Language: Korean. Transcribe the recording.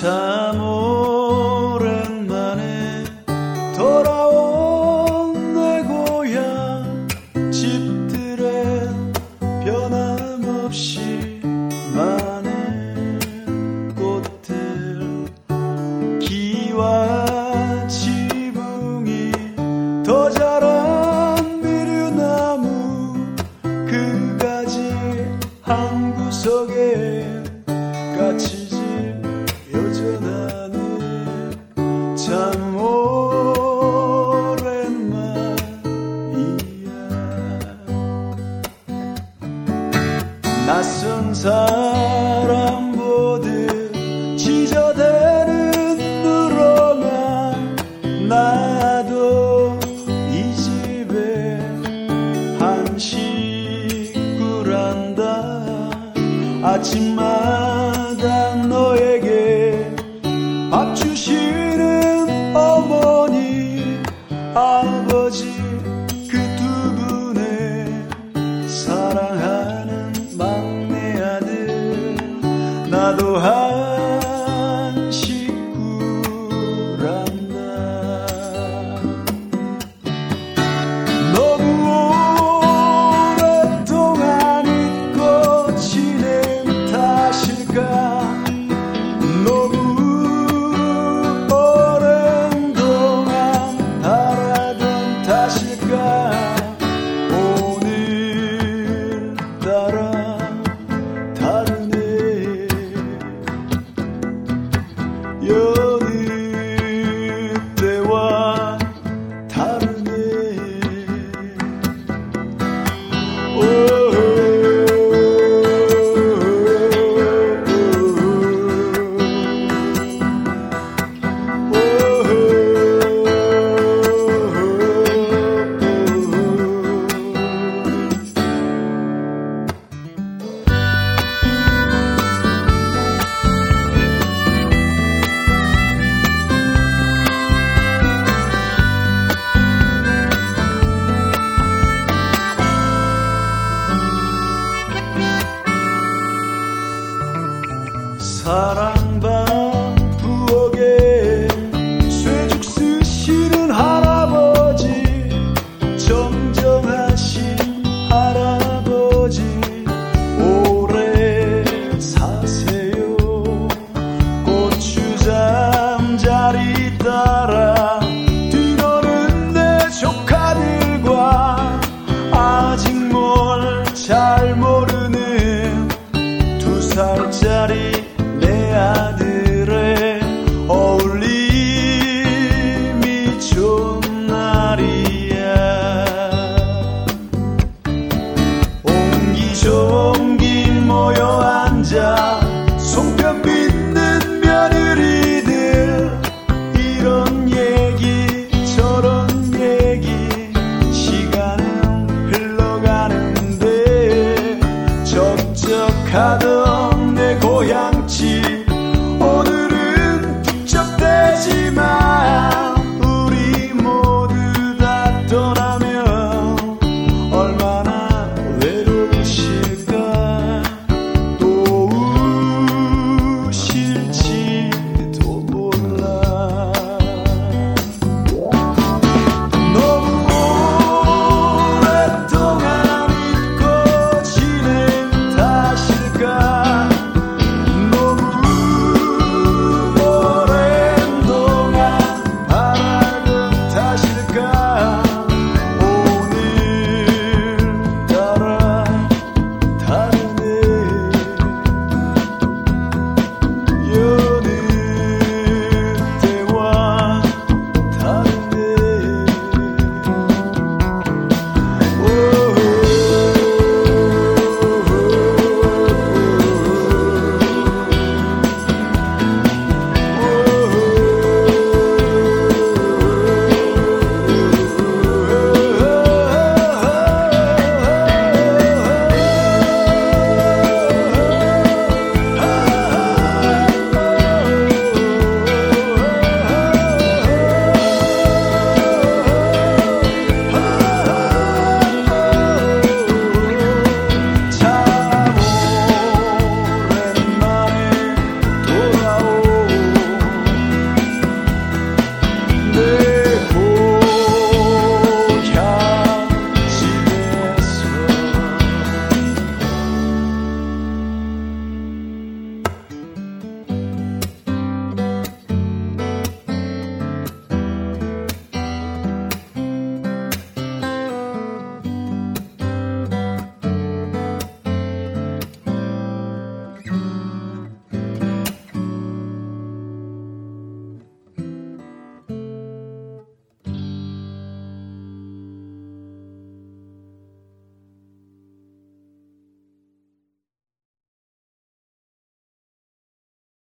참 오랜만에 돌아온 내 고향 집들에 변함없이 많은 꽃들 기와 지붕이 더 자란 미류나무 그 가지 한 구석에 까치집 여전하네 참 오랜만이야 낯선 사람 보듯 지저대는 누렁아 나도 이 집에 한 식구란다 아침마다 너에게 밥 주시는 어머니 아버지 그 두 분의 사랑하는 막내 아들 나도 한 식구란다 너무 오랫동안 잊고 지낸 탓일까 너무 오랜 동안 바라던 탓일까 오늘따라 다르네 여느 때와 다르네 사랑방 부엌에 쇠죽 쓰시는 할아버지 정정하신 할아버지 오래 사세요 고추장 자리 따라 뒤노는 내 조카들과 아직 뭘 잘 모르는 2살짜리 내 아들의 어울림이 좋은 날이야 옹기종기 모여 앉아 송편 빚는 며느리들 이런 얘기 저런 얘기 시간은 흘러가는데 적적하던 내 고향집